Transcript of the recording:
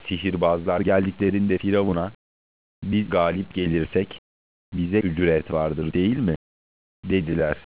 Sihirbazlar geldiklerinde Firavun'a, biz galip gelirsek bize ücret vardır değil mi? Dediler.